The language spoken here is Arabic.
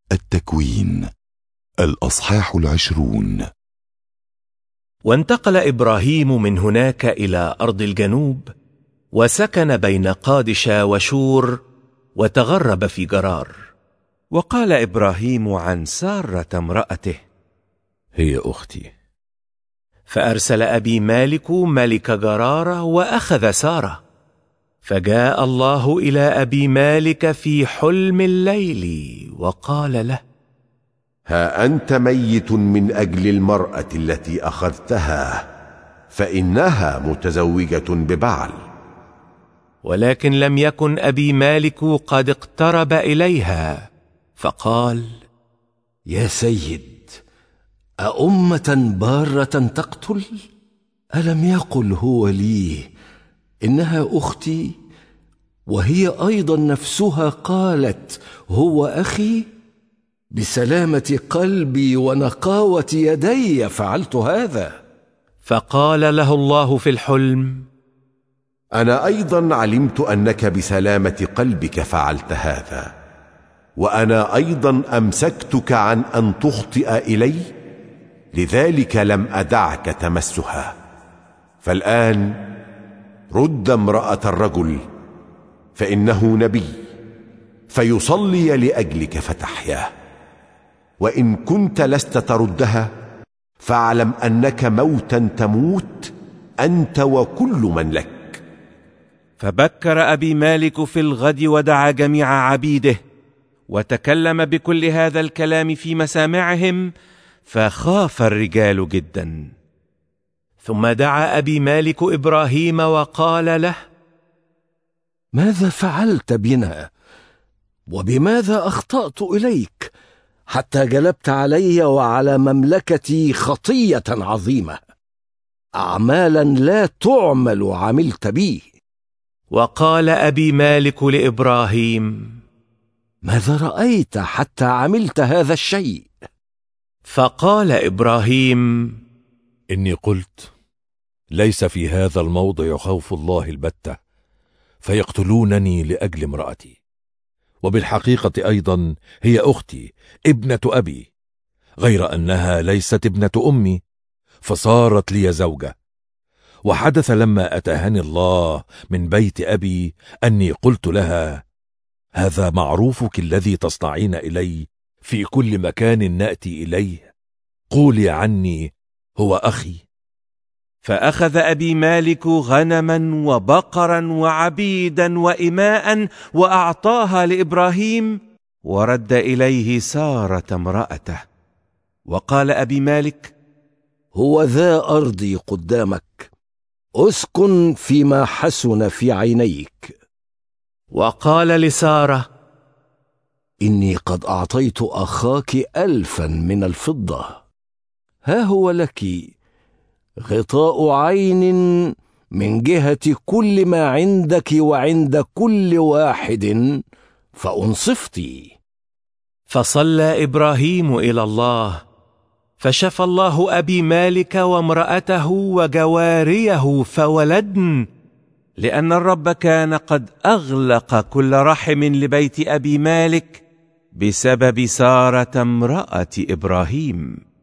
التكوين الأصحاح 20. وانتقل إبراهيم من هناك إلى أرض الجنوب، وسكن بين قادش وشور، وتغرب في جرار. وقال إبراهيم عن سارة امرأته: هي أختي. فأرسل أبي مالك ملك جرار وأخذ سارة. فجاء الله إلى أبي مالك في حلم الليل وقال له: ها أنت ميت من أجل المرأة التي أخذتها، فإنها متزوجة ببعل. ولكن لم يكن أبي مالك قد اقترب إليها، فقال: يا سيد، أأمة بارة تقتل؟ ألم يقل هو لي إنها أختي؟ وهي أيضا نفسها قالت هو أخي؟ بسلامة قلبي ونقاوة يدي فعلت هذا. فقال له الله في الحلم: أنا أيضا علمت أنك بسلامة قلبك فعلت هذا، وأنا أيضا أمسكتك عن أن تخطئ إلي، لذلك لم أدعك تمسها. فالآن رد امرأة الرجل، فإنه نبي، فيصلي لأجلك فتحيا. وإن كنت لست تردها، فاعلم أنك موتا تموت أنت وكل من لك. فبكر أبي مالك في الغد ودعا جميع عبيده، وتكلم بكل هذا الكلام في مسامعهم، فخاف الرجال جدا. ثم دعا أبي مالك إبراهيم وقال له: ماذا فعلت بنا؟ وبماذا أخطأت إليك حتى جلبت علي وعلى مملكتي خطية عظيمة؟ أعمالا لا تعمل عملت بي. وقال أبي مالك لإبراهيم: ماذا رأيت حتى عملت هذا الشيء؟ فقال إبراهيم: إني قلت: ليس في هذا الموضع خوف الله البتة، فيقتلونني لأجل امرأتي، وبالحقيقة أيضا هي أختي ابنة أبي، غير أنها ليست ابنة أمي، فصارت لي زوجة. وحدث لما أتاهني الله من بيت أبي أني قلت لها: هذا معروفك الذي تصنعين إلي في كل مكان نأتي إليه، قولي عني هو أخي. فأخذ أبي مالك غنما وبقرا وعبيدا وإماء وأعطاها لإبراهيم، ورد إليه سارة امرأته. وقال أبي مالك: هو ذا أرضي قدامك، أسكن فيما حسن في عينيك. وقال لسارة: إني قد أعطيت أخاك 1000 من الفضة، ها هو لك غطاء عين من جهة كل ما عندك وعند كل واحد، فأنصفتي. فصلى إبراهيم إلى الله، فشفى الله أبي مالك وامرأته وجواريه فولدن، لأن الرب كان قد أغلق كل رحم لبيت أبي مالك بسبب سارة امرأة إبراهيم.